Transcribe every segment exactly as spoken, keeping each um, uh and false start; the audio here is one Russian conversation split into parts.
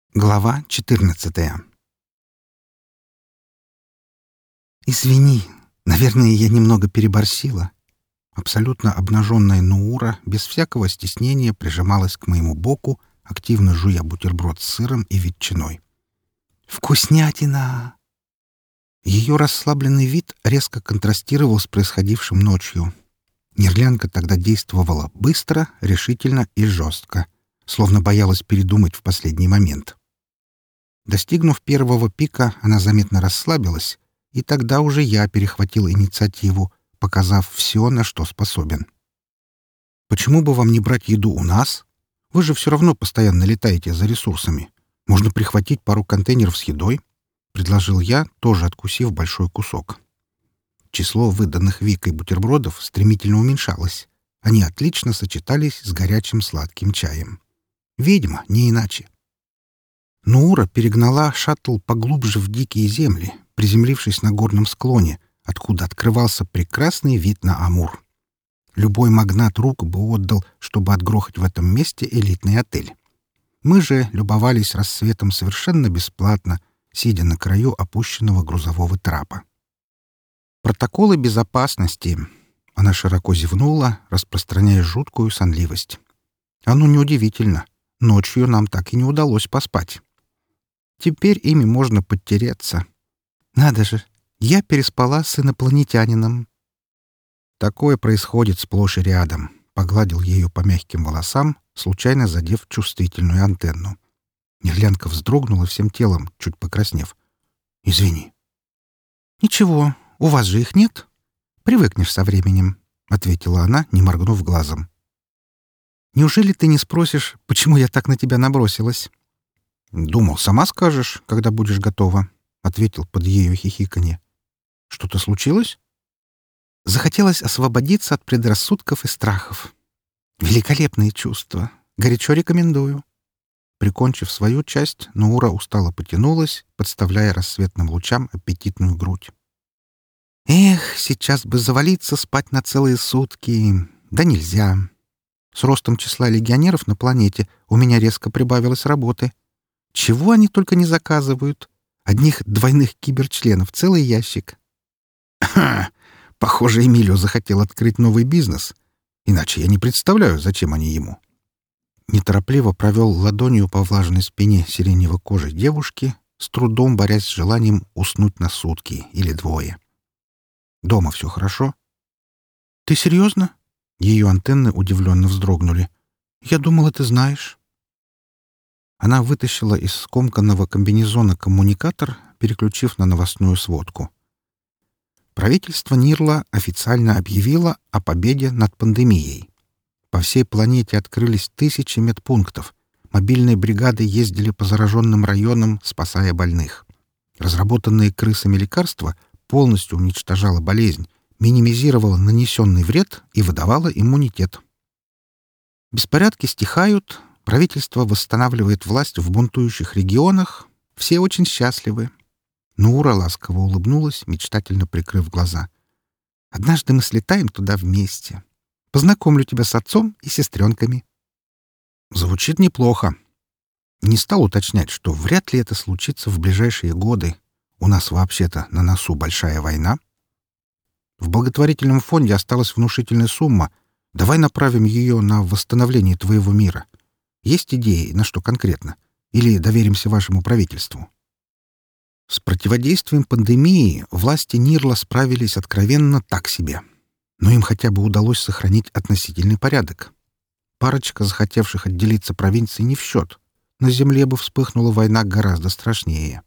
Глава четырнадцатая. «Извини, наверное, я немного переборщила». Абсолютно обнаженная Нуура без всякого стеснения прижималась к моему боку, активно жуя бутерброд с сыром и ветчиной. «Вкуснятина!» Ее расслабленный вид резко контрастировал с происходившим ночью. Нерлянка тогда действовала быстро, решительно и жестко, словно боялась передумать в последний момент. Достигнув первого пика, она заметно расслабилась, и тогда уже я перехватил инициативу, показав все, на что способен. «Почему бы вам не брать еду у нас? Вы же все равно постоянно летаете за ресурсами. Можно прихватить пару контейнеров с едой», — предложил я, тоже откусив большой кусок. Число выданных Викой бутербродов стремительно уменьшалось. Они отлично сочетались с горячим сладким чаем. Ведьма, не иначе. Нуура перегнала шаттл поглубже в дикие земли, приземлившись на горном склоне, откуда открывался прекрасный вид на Амур. Любой магнат рук бы отдал, чтобы отгрохать в этом месте элитный отель. Мы же любовались рассветом совершенно бесплатно, сидя на краю опущенного грузового трапа. Протоколы безопасности. Она широко зевнула, распространяя жуткую сонливость. Оно неудивительно. Ночью нам так и не удалось поспать. Теперь ими можно подтереться. Надо же, я переспала с инопланетянином. Такое происходит сплошь и рядом. Погладил ее по мягким волосам, случайно задев чувствительную антенну. Нерлянка вздрогнула всем телом, чуть покраснев. «Извини». «Ничего, у вас же их нет. Привыкнешь со временем», — ответила она, не моргнув глазом. «Неужели ты не спросишь, почему я так на тебя набросилась?» «Думал, сама скажешь, когда будешь готова», — ответил под ее хихиканье. «Что-то случилось?» Захотелось освободиться от предрассудков и страхов. Великолепные чувства. Горячо рекомендую. Прикончив свою часть, Нуура устало потянулась, подставляя рассветным лучам аппетитную грудь. «Эх, сейчас бы завалиться спать на целые сутки. Да нельзя. С ростом числа легионеров на планете у меня резко прибавилось работы. Чего они только не заказывают. Одних двойных киберчленов целый ящик». «Ха! Похоже, Эмилио захотел открыть новый бизнес. Иначе я не представляю, зачем они ему». Неторопливо провел ладонью по влажной спине сиренево-кожей девушки, с трудом борясь с желанием уснуть на сутки или двое. «Дома все хорошо?» «Ты серьезно?» Ее антенны удивленно вздрогнули. «Я думала, ты знаешь». Она вытащила из скомканного комбинезона коммуникатор, переключив на новостную сводку. Правительство Нирла официально объявило о победе над пандемией. По всей планете открылись тысячи медпунктов. Мобильные бригады ездили по зараженным районам, спасая больных. Разработанные крысами лекарства полностью уничтожало болезнь, минимизировало нанесенный вред и выдавало иммунитет. Беспорядки стихают, правительство восстанавливает власть в бунтующих регионах, все очень счастливы. Нуура ласково улыбнулась, мечтательно прикрыв глаза. «Однажды мы слетаем туда вместе. Познакомлю тебя с отцом и сестренками». Звучит неплохо. Не стал уточнять, что вряд ли это случится в ближайшие годы. У нас вообще-то на носу большая война. В благотворительном фонде осталась внушительная сумма. Давай направим ее на восстановление твоего мира. Есть идеи, на что конкретно? Или доверимся вашему правительству?» С противодействием пандемии власти Нирла справились откровенно так себе. Но им хотя бы удалось сохранить относительный порядок. Парочка захотевших отделиться провинций не в счет. На земле бы вспыхнула война гораздо страшнее.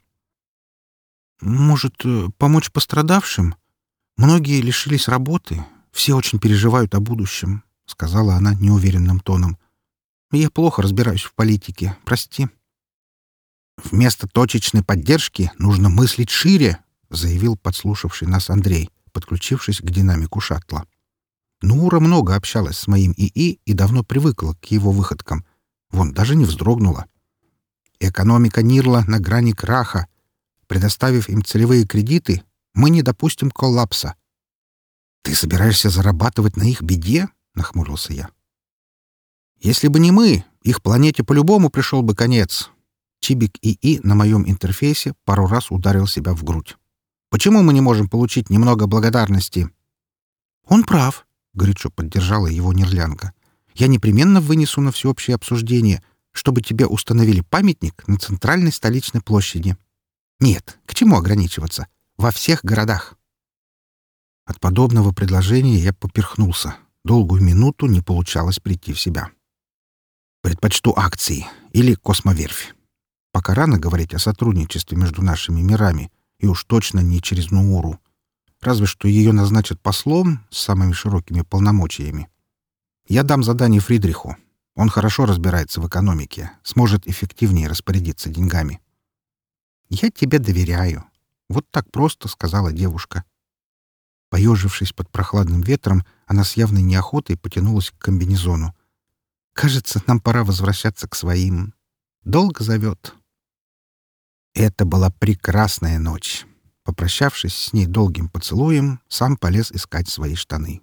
«Может, помочь пострадавшим? Многие лишились работы. Все очень переживают о будущем», — сказала она неуверенным тоном. «Я плохо разбираюсь в политике. Прости». «Вместо точечной поддержки нужно мыслить шире», — заявил подслушавший нас Андрей, подключившись к динамику шаттла. Нуура много общалась с моим ИИ и давно привыкла к его выходкам. Вон, даже не вздрогнула. «Экономика Нирла на грани краха. Предоставив им целевые кредиты, мы не допустим коллапса». «Ты собираешься зарабатывать на их беде?» — нахмурился я. «Если бы не мы, их планете по-любому пришел бы конец. Чибик ИИ на моем интерфейсе пару раз ударил себя в грудь. «Почему мы не можем получить немного благодарности?» «Он прав», — горячо поддержала его нерлянка. «Я непременно вынесу на всеобщее обсуждение, чтобы тебе установили памятник на центральной столичной площади. Нет, к чему ограничиваться? Во всех городах». От подобного предложения я поперхнулся. Долгую минуту не получалось прийти в себя. «Предпочту акции или космоверфь. Пока рано говорить о сотрудничестве между нашими мирами, и уж точно не через Нууру. Разве что ее назначат послом с самыми широкими полномочиями. Я дам задание Фридриху. Он хорошо разбирается в экономике, сможет эффективнее распорядиться деньгами». «Я тебе доверяю», — вот так просто сказала девушка. Поежившись под прохладным ветром, она с явной неохотой потянулась к комбинезону. «Кажется, нам пора возвращаться к своим. Долго зовет». Это была прекрасная ночь. Попрощавшись с ней долгим поцелуем, сам полез искать свои штаны.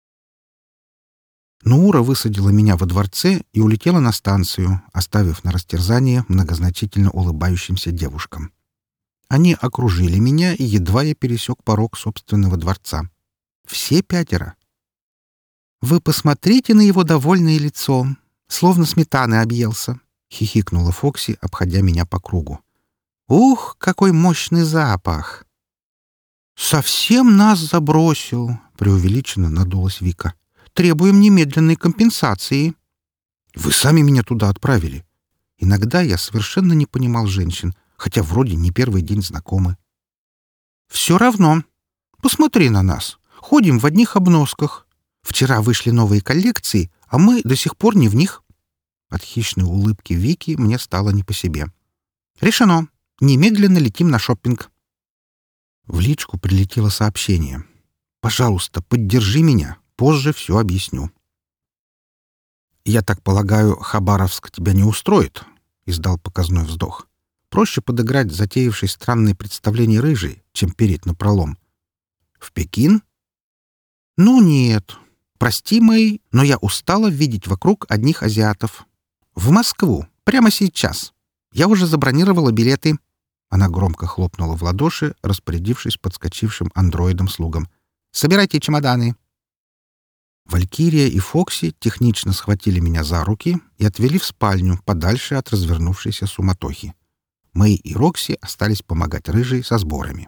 Нуура высадила меня во дворце и улетела на станцию, оставив на растерзание многозначительно улыбающимся девушкам. Они окружили меня, и едва я пересек порог собственного дворца. Все пятеро. «Вы посмотрите на его довольное лицо, словно сметаны объелся», — хихикнула Фокси, обходя меня по кругу. «Ух, какой мощный запах!» «Совсем нас забросил!» — преувеличенно надулась Вика. «Требуем немедленной компенсации». «Вы сами меня туда отправили». Иногда я совершенно не понимал женщин, хотя вроде не первый день знакомы. «Все равно. Посмотри на нас. Ходим в одних обносках. Вчера вышли новые коллекции, а мы до сих пор не в них». От хищной улыбки Вики мне стало не по себе. «Решено. Немедленно летим на шоппинг». В личку прилетело сообщение. «Пожалуйста, поддержи меня. Позже все объясню». «Я так полагаю, Хабаровск тебя не устроит?» — издал показной вздох. «Проще подыграть затеявшей странные представления рыжей, чем переть напролом. В Пекин?» «Ну нет. Прости, Мэй, но я устала видеть вокруг одних азиатов. В Москву. Прямо сейчас. Я уже забронировала билеты». Она громко хлопнула в ладоши, распорядившись подскочившим андроидом-слугам. «Собирайте чемоданы». Валькирия и Фокси технично схватили меня за руки и отвели в спальню, подальше от развернувшейся суматохи. Мэй и Рокси остались помогать рыжей со сборами.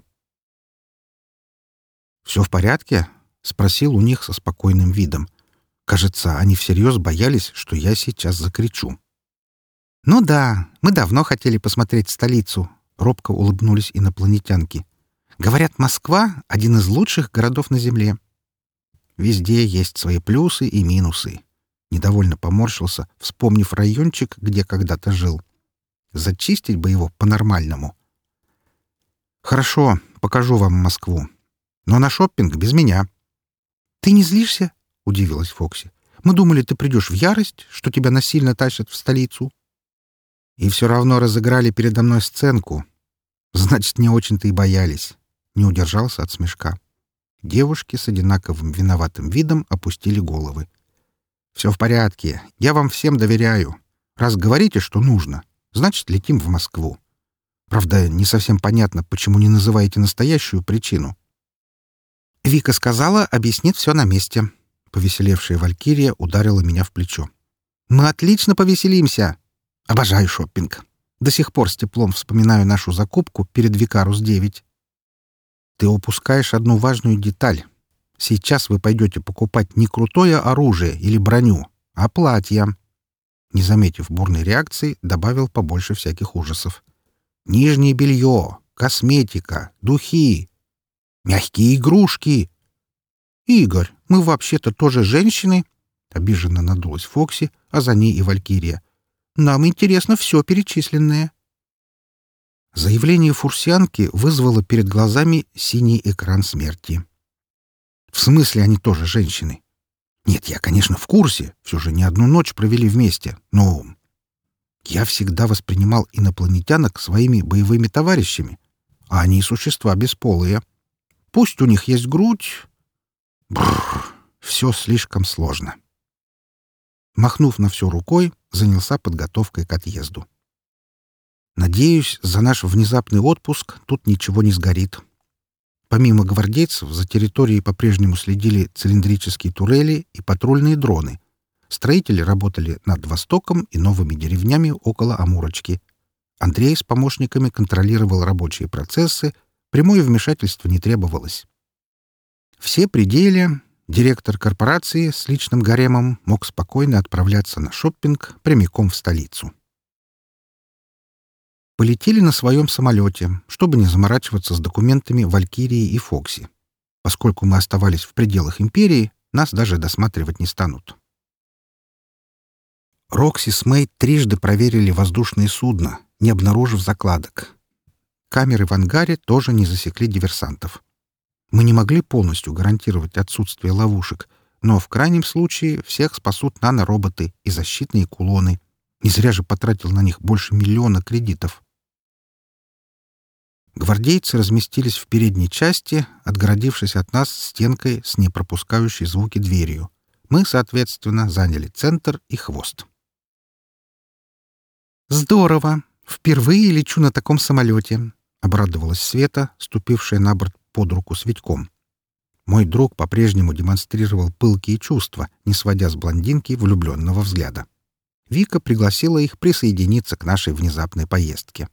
«Все в порядке?» — спросил у них со спокойным видом. Кажется, они всерьез боялись, что я сейчас закричу. «Ну да, мы давно хотели посмотреть столицу», — робко улыбнулись инопланетянки. «Говорят, Москва — один из лучших городов на Земле». «Везде есть свои плюсы и минусы», — недовольно поморщился, вспомнив райончик, где когда-то жил. «Зачистить бы его по-нормальному». «Хорошо, покажу вам Москву. Но на шоппинг без меня». «Ты не злишься?» — удивилась Фокси. «Мы думали, ты придешь в ярость, что тебя насильно тащат в столицу». И все равно разыграли передо мной сценку. Значит, не очень-то и боялись. Не удержался от смешка. Девушки с одинаковым виноватым видом опустили головы. «Все в порядке. Я вам всем доверяю. Раз говорите, что нужно, значит, летим в Москву. Правда, не совсем понятно, почему не называете настоящую причину». «Вика сказала, объяснит все на месте». Повеселевшая Валькирия ударила меня в плечо. «Мы отлично повеселимся. Обожаю шоппинг. До сих пор с теплом вспоминаю нашу закупку перед Викарус девять. Ты упускаешь одну важную деталь. Сейчас вы пойдете покупать не крутое оружие или броню, а платья». Не заметив бурной реакции, добавил побольше всяких ужасов. «Нижнее белье, косметика, духи, мягкие игрушки». «Игорь, мы вообще-то тоже женщины», — обиженно надулась Фокси, а за ней и Валькирия. «Нам интересно все перечисленное». Заявление фурсианки вызвало перед глазами синий экран смерти. В смысле, они тоже женщины? Нет, я, конечно, в курсе, все же не одну ночь провели вместе, но я всегда воспринимал инопланетянок своими боевыми товарищами, а они существа бесполые. Пусть у них есть грудь. Бррр, все слишком сложно. Махнув на все рукой, занялся подготовкой к отъезду. Надеюсь, за наш внезапный отпуск тут ничего не сгорит. Помимо гвардейцев, за территорией по-прежнему следили цилиндрические турели и патрульные дроны. Строители работали над Востоком и новыми деревнями около Амурочки. Андрей с помощниками контролировал рабочие процессы, прямое вмешательство не требовалось. Все пределы, директор корпорации с личным гаремом мог спокойно отправляться на шоппинг прямиком в столицу. Полетели на своем самолете, чтобы не заморачиваться с документами Валькирии и Фокси. Поскольку мы оставались в пределах империи, нас даже досматривать не станут. Рокси с Мэй трижды проверили воздушные судна, не обнаружив закладок. Камеры в ангаре тоже не засекли диверсантов. Мы не могли полностью гарантировать отсутствие ловушек, но в крайнем случае всех спасут нанороботы и защитные кулоны. Не зря же потратил на них больше миллиона кредитов. Гвардейцы разместились в передней части, отгородившись от нас стенкой с непропускающей звуки дверью. Мы, соответственно, заняли центр и хвост. «Здорово! Впервые лечу на таком самолете!» — обрадовалась Света, ступившая на борт под руку с Витьком. Мой друг по-прежнему демонстрировал пылкие чувства, не сводя с блондинки влюбленного взгляда. Вика пригласила их присоединиться к нашей внезапной поездке.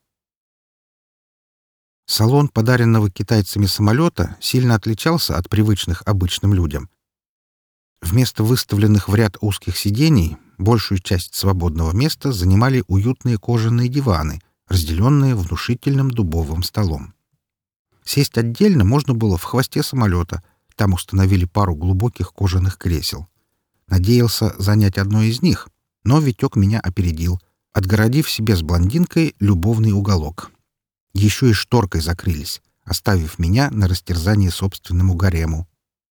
Салон подаренного китайцами самолета сильно отличался от привычных обычным людям. Вместо выставленных в ряд узких сидений большую часть свободного места занимали уютные кожаные диваны, разделенные внушительным дубовым столом. Сесть отдельно можно было в хвосте самолета, там установили пару глубоких кожаных кресел. Надеялся занять одно из них, но Витек меня опередил, отгородив себе с блондинкой любовный уголок. Еще и шторкой закрылись, оставив меня на растерзание собственному гарему.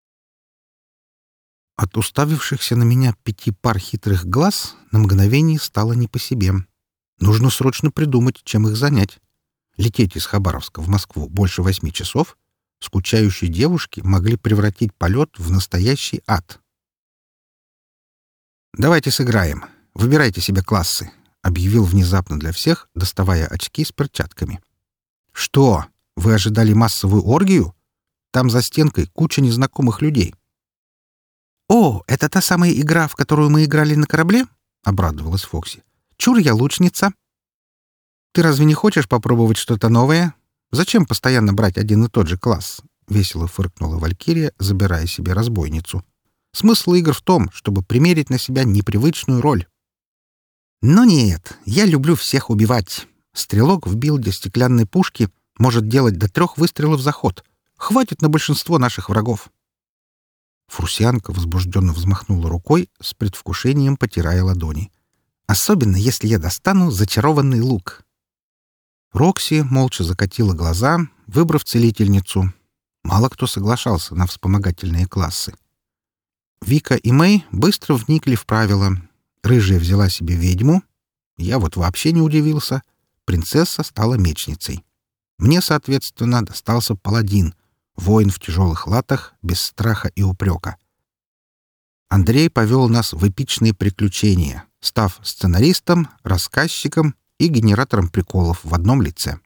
От уставившихся на меня пяти пар хитрых глаз на мгновение стало не по себе. Нужно срочно придумать, чем их занять. Лететь из Хабаровска в Москву больше восьми часов скучающие девушки могли превратить полет в настоящий ад. «Давайте сыграем. Выбирайте себе классы», — объявил внезапно для всех, доставая очки с перчатками. «Что, вы ожидали массовую оргию? Там за стенкой куча незнакомых людей». «О, это та самая игра, в которую мы играли на корабле?» — обрадовалась Фокси. «Чур, я лучница». «Ты разве не хочешь попробовать что-то новое? Зачем постоянно брать один и тот же класс?» — весело фыркнула Валькирия, забирая себе разбойницу. «Смысл игр в том, чтобы примерить на себя непривычную роль». «Но нет, я люблю всех убивать. Стрелок в билде стеклянной пушки может делать до трех выстрелов за ход. Хватит на большинство наших врагов». Фурсианка возбужденно взмахнула рукой, с предвкушением потирая ладони. «Особенно, если я достану зачарованный лук». Рокси молча закатила глаза, выбрав целительницу. Мало кто соглашался на вспомогательные классы. Вика и Мэй быстро вникли в правила. Рыжая взяла себе ведьму. Я вот вообще не удивился. Принцесса стала мечницей. Мне, соответственно, достался паладин, воин в тяжелых латах, без страха и упрека. Андрей повел нас в эпичные приключения, став сценаристом, рассказчиком и генератором приколов в одном лице.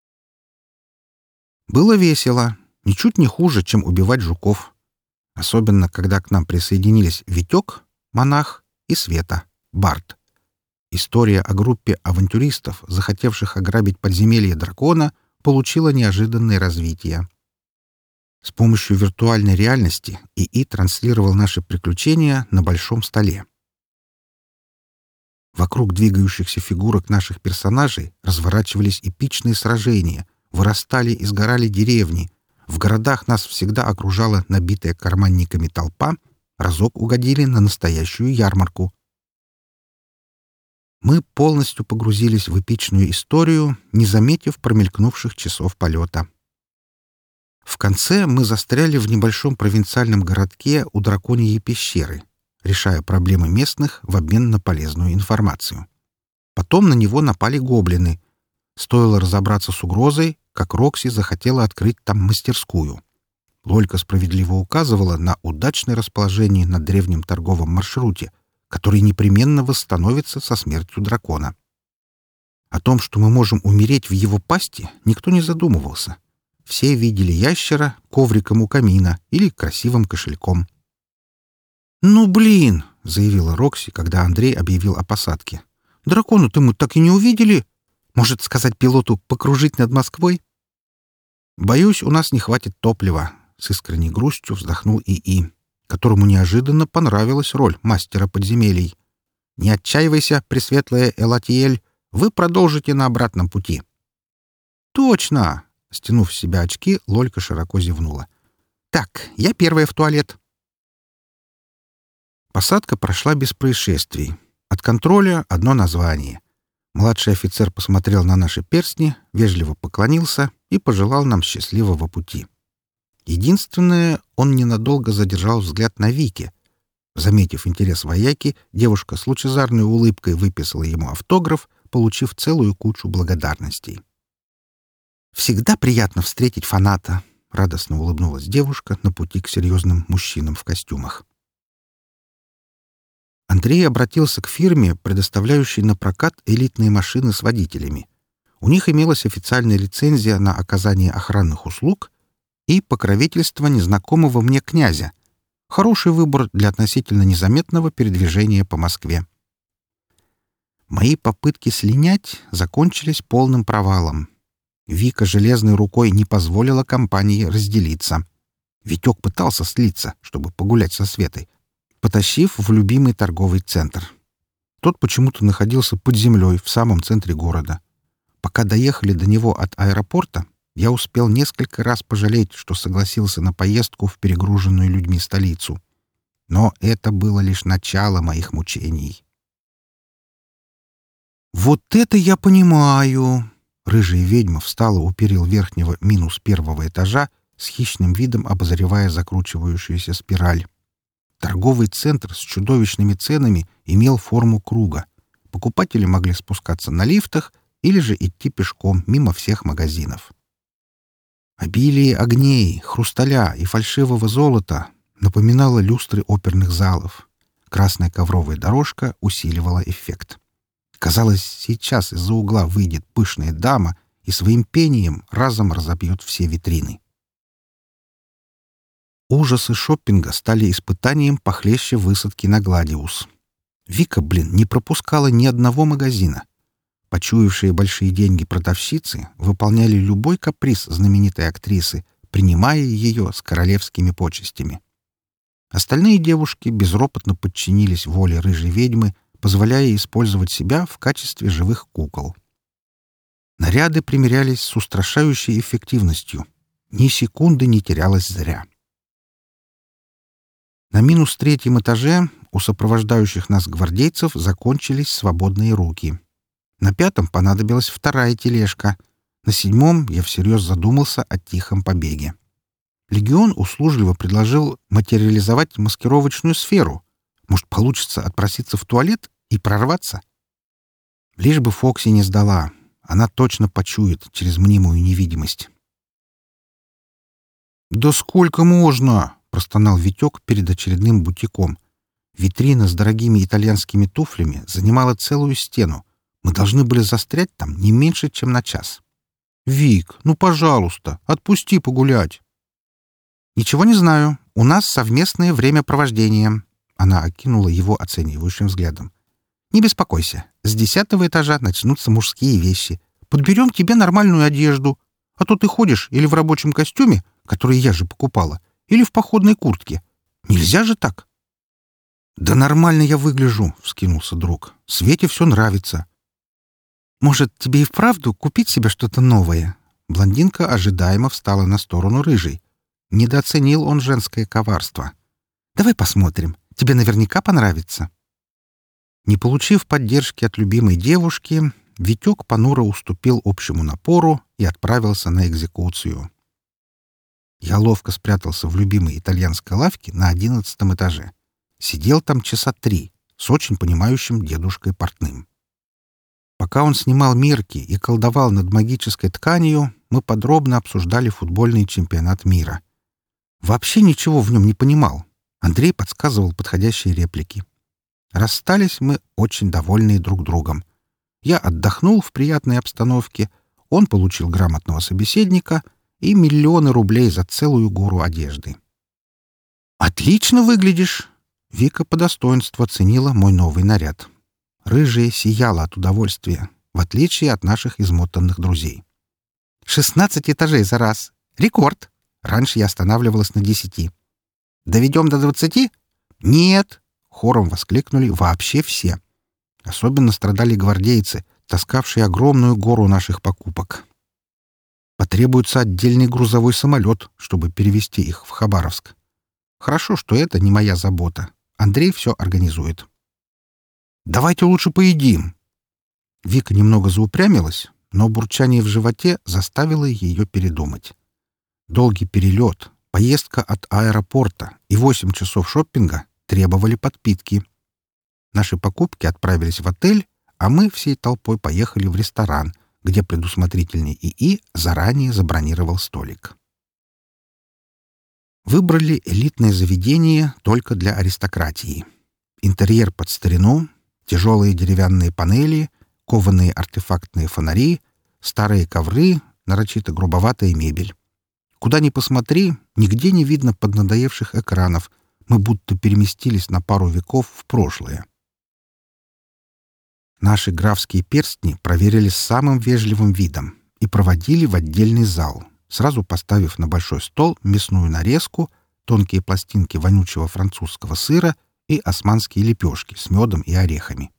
Было весело, ничуть не хуже, чем убивать жуков. Особенно, когда к нам присоединились Витек, монах, и Света, бард. История о группе авантюристов, захотевших ограбить подземелье дракона, получила неожиданное развитие. С помощью виртуальной реальности ИИ транслировал наши приключения на большом столе. Вокруг двигающихся фигурок наших персонажей разворачивались эпичные сражения, вырастали и сгорали деревни. В городах нас всегда окружала набитая карманниками толпа, разок угодили на настоящую ярмарку. Мы полностью погрузились в эпичную историю, не заметив промелькнувших часов полета. В конце мы застряли в небольшом провинциальном городке у драконьей пещеры, решая проблемы местных в обмен на полезную информацию. Потом на него напали гоблины. Стоило разобраться с угрозой, как Рокси захотела открыть там мастерскую. Лолька справедливо указывала на удачное расположение на древнем торговом маршруте, который непременно восстановится со смертью дракона. О том, что мы можем умереть в его пасти, никто не задумывался. Все видели ящера ковриком у камина или красивым кошельком. «Ну, блин!» — заявила Рокси, когда Андрей объявил о посадке. «Дракона-то мы так и не увидели. Может, сказать пилоту покружить над Москвой?» «Боюсь, у нас не хватит топлива», — с искренней грустью вздохнул ИИ, которому неожиданно понравилась роль мастера подземелий. «Не отчаивайся, пресветлая Элатиэль, вы продолжите на обратном пути». «Точно!» — стянув с себя очки, Лолька широко зевнула. «Так, я первая в туалет». Посадка прошла без происшествий. От контроля одно название. Младший офицер посмотрел на наши перстни, вежливо поклонился и пожелал нам счастливого пути. Единственное, он ненадолго задержал взгляд на Вике. Заметив интерес вояки, девушка с лучезарной улыбкой выписала ему автограф, получив целую кучу благодарностей. «Всегда приятно встретить фаната», — радостно улыбнулась девушка на пути к серьезным мужчинам в костюмах. Андрей обратился к фирме, предоставляющей на прокат элитные машины с водителями. У них имелась официальная лицензия на оказание охранных услуг и покровительство незнакомого мне князя. Хороший выбор для относительно незаметного передвижения по Москве. Мои попытки слинять закончились полным провалом. Вика железной рукой не позволила компании разделиться. Витек пытался слиться, чтобы погулять со Светой, потащив в любимый торговый центр. Тот почему-то находился под землей в самом центре города. Пока доехали до него от аэропорта, я успел несколько раз пожалеть, что согласился на поездку в перегруженную людьми столицу. Но это было лишь начало моих мучений. «Вот это я понимаю!» Рыжая ведьма встала у перил верхнего минус первого этажа, с хищным видом обозревая закручивающуюся спираль. Торговый центр с чудовищными ценами имел форму круга. Покупатели могли спускаться на лифтах или же идти пешком мимо всех магазинов. Обилие огней, хрусталя и фальшивого золота напоминало люстры оперных залов. Красная ковровая дорожка усиливала эффект. Казалось, сейчас из-за угла выйдет пышная дама и своим пением разом разобьет все витрины. Ужасы шоппинга стали испытанием похлеще высадки на Гладиус. Вика, блин, не пропускала ни одного магазина. Почуявшие большие деньги продавщицы выполняли любой каприз знаменитой актрисы, принимая ее с королевскими почестями. Остальные девушки безропотно подчинились воле рыжей ведьмы, позволяя использовать себя в качестве живых кукол. Наряды примерялись с устрашающей эффективностью. Ни секунды не терялось зря. На минус третьем этаже у сопровождающих нас гвардейцев закончились свободные руки. На пятом понадобилась вторая тележка. На седьмом я всерьез задумался о тихом побеге. Легион услужливо предложил материализовать маскировочную сферу. Может, получится отпроситься в туалет и прорваться? Лишь бы Фокси не сдала. Она точно почует через мнимую невидимость. «Да сколько можно?» — простонал Витек перед очередным бутиком. Витрина с дорогими итальянскими туфлями занимала целую стену. Мы должны были застрять там не меньше, чем на час. «Вик, ну, пожалуйста, отпусти погулять». «Ничего не знаю. У нас совместное времяпровождение». Она окинула его оценивающим взглядом. «Не беспокойся. С десятого этажа начнутся мужские вещи. Подберем тебе нормальную одежду. А то ты ходишь или в рабочем костюме, который я же покупала, или в походной куртке. Нельзя же так». «Да нормально я выгляжу», — вскинулся друг. «Свете все нравится». «Может, тебе и вправду купить себе что-то новое?» Блондинка ожидаемо встала на сторону рыжей. Недооценил он женское коварство. «Давай посмотрим. Тебе наверняка понравится». Не получив поддержки от любимой девушки, Витек понуро уступил общему напору и отправился на экзекуцию. Я ловко спрятался в любимой итальянской лавке на одиннадцатом этаже. Сидел там часа три с очень понимающим дедушкой портным. Пока он снимал мерки и колдовал над магической тканью, мы подробно обсуждали футбольный чемпионат мира. Вообще ничего в нем не понимал. Андрей подсказывал подходящие реплики. Расстались мы очень довольные друг другом. Я отдохнул в приятной обстановке, он получил грамотного собеседника и миллионы рублей за целую гору одежды. «Отлично выглядишь!» Вика по достоинству оценила мой новый наряд. Рыжая сияла от удовольствия, в отличие от наших измотанных друзей. «Шестнадцать этажей за раз! Рекорд! Раньше я останавливалась на десяти. Доведем до двадцати?» «Нет!» — хором воскликнули вообще все. Особенно страдали гвардейцы, таскавшие огромную гору наших покупок. Потребуется отдельный грузовой самолет, чтобы перевезти их в Хабаровск. Хорошо, что это не моя забота. Андрей все организует. «Давайте лучше поедим». Вика немного заупрямилась, но бурчание в животе заставило ее передумать. Долгий перелет, поездка от аэропорта и восемь часов шоппинга требовали подпитки. Наши покупки отправились в отель, а мы всей толпой поехали в ресторан, где предусмотрительный ИИ заранее забронировал столик. Выбрали элитное заведение только для аристократии. Интерьер под старину, тяжелые деревянные панели, кованые артефактные фонари, старые ковры, нарочито грубоватая мебель. Куда ни посмотри, нигде не видно поднадоевших экранов. Мы будто переместились на пару веков в прошлое. Наши графские перстни проверили с самым вежливым видом и проводили в отдельный зал, сразу поставив на большой стол мясную нарезку, тонкие пластинки вонючего французского сыра и османские лепешки с медом и орехами.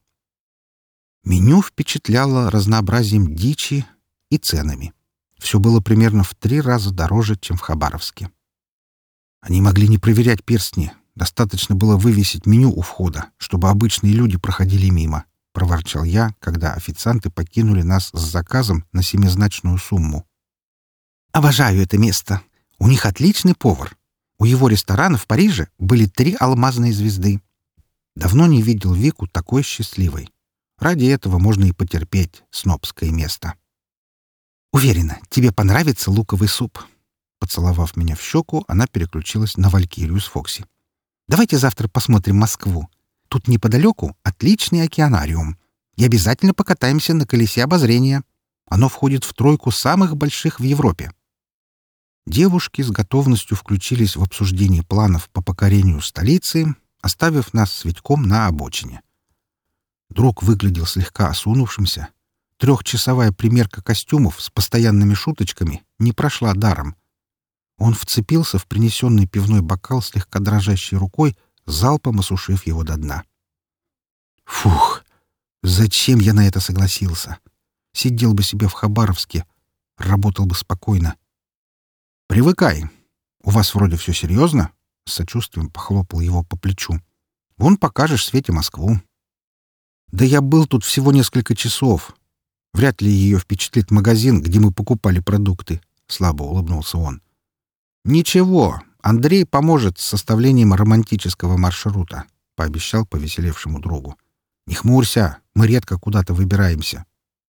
Меню впечатляло разнообразием дичи и ценами. Все было примерно в три раза дороже, чем в Хабаровске. Они могли не проверять перстни. Достаточно было вывесить меню у входа, чтобы обычные люди проходили мимо, — проворчал я, когда официанты покинули нас с заказом на семизначную сумму. «Обожаю это место. У них отличный повар. У его ресторана в Париже были три алмазные звезды. Давно не видел Вику такой счастливой. Ради этого можно и потерпеть снобское место. Уверена, тебе понравится луковый суп». Поцеловав меня в щеку, она переключилась на Валькирию с Фокси. «Давайте завтра посмотрим Москву. Тут неподалеку отличный океанариум. И обязательно покатаемся на колесе обозрения. Оно входит в тройку самых больших в Европе». Девушки с готовностью включились в обсуждение планов по покорению столицы, оставив нас с Витьком на обочине. Друг выглядел слегка осунувшимся. Трехчасовая примерка костюмов с постоянными шуточками не прошла даром. Он вцепился в принесенный пивной бокал слегка дрожащей рукой, залпом осушив его до дна. Фух! Зачем я на это согласился? Сидел бы себе в Хабаровске, работал бы спокойно. «Привыкай. У вас вроде все серьезно?» — с сочувствием похлопал его по плечу. «Вон покажешь Свете Москву». «Да я был тут всего несколько часов. Вряд ли ее впечатлит магазин, где мы покупали продукты», — слабо улыбнулся он. «Ничего, Андрей поможет с составлением романтического маршрута», — пообещал повеселевшему другу. «Не хмурься, мы редко куда-то выбираемся».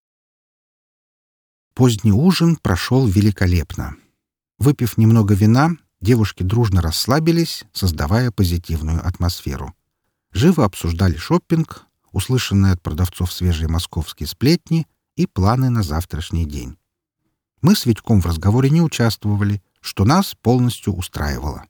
Поздний ужин прошел великолепно. Выпив немного вина, девушки дружно расслабились, создавая позитивную атмосферу. Живо обсуждали шоппинг, услышанные от продавцов свежие московские сплетни и планы на завтрашний день. Мы с Витьком в разговоре не участвовали, что нас полностью устраивало.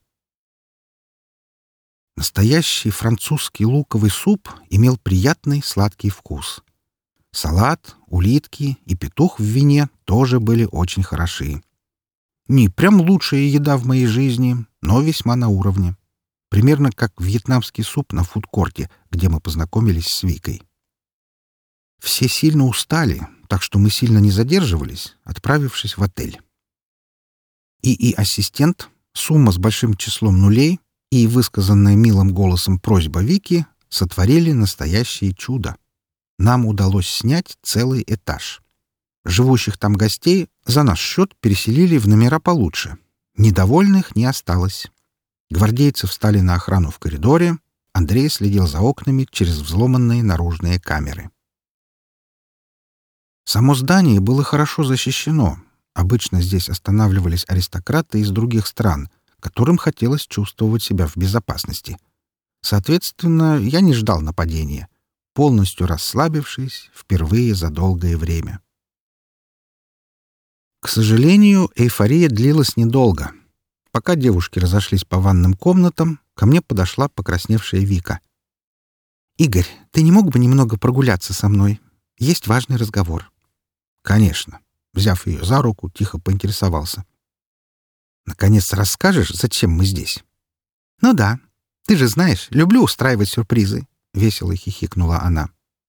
Настоящий французский луковый суп имел приятный сладкий вкус. Салат, улитки и петух в вине тоже были очень хороши. Не прям лучшая еда в моей жизни, но весьма на уровне. Примерно как вьетнамский суп на фудкорте, где мы познакомились с Викой. Все сильно устали, так что мы сильно не задерживались, отправившись в отель. ИИ-ассистент, сумма с большим числом нулей и высказанная милым голосом просьба Вики сотворили настоящее чудо. Нам удалось снять целый этаж. Живущих там гостей за наш счет переселили в номера получше. Недовольных не осталось. Гвардейцы встали на охрану в коридоре, Андрей следил за окнами через взломанные наружные камеры. Само здание было хорошо защищено. Обычно здесь останавливались аристократы из других стран, которым хотелось чувствовать себя в безопасности. Соответственно, я не ждал нападения. полностью расслабившись впервые за долгое время. К сожалению, эйфория длилась недолго. Пока девушки разошлись по ванным комнатам, ко мне подошла покрасневшая Вика. «Игорь, ты не мог бы немного прогуляться со мной? Есть важный разговор». «Конечно». Взяв ее за руку, тихо поинтересовался. «Наконец расскажешь, зачем мы здесь?» «Ну да. Ты же знаешь, люблю устраивать сюрпризы», — весело хихикнула она.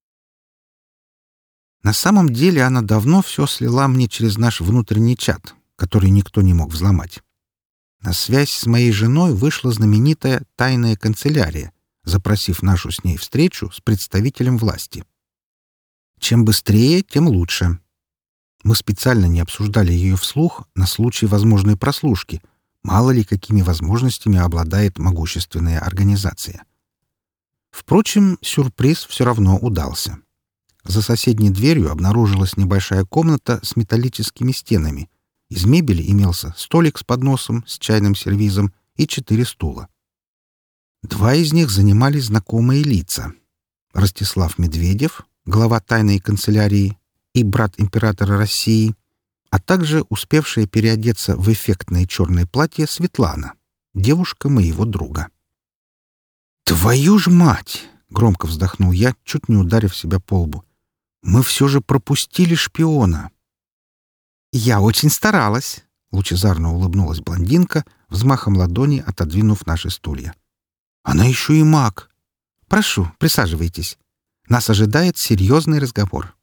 На самом деле она давно все слила мне через наш внутренний чат, который никто не мог взломать. На связь с моей женой вышла знаменитая тайная канцелярия, запросив нашу с ней встречу с представителем власти. Чем быстрее, тем лучше. Мы специально не обсуждали ее вслух на случай возможной прослушки, мало ли какими возможностями обладает могущественная организация. Впрочем, сюрприз все равно удался. За соседней дверью обнаружилась небольшая комната с металлическими стенами. Из мебели имелся столик с подносом, с чайным сервизом и четыре стула. Два из них занимали знакомые лица. Ростислав Медведев, глава тайной канцелярии, и брат императора России, а также успевшая переодеться в эффектное черное платье Светлана, девушка моего друга. «Твою ж мать!» — громко вздохнул я, чуть не ударив себя по лбу. «Мы все же пропустили шпиона!» «Я очень старалась!» — лучезарно улыбнулась блондинка, взмахом ладони отодвинув наши стулья. «Она еще и маг! Прошу, присаживайтесь. Нас ожидает серьезный разговор».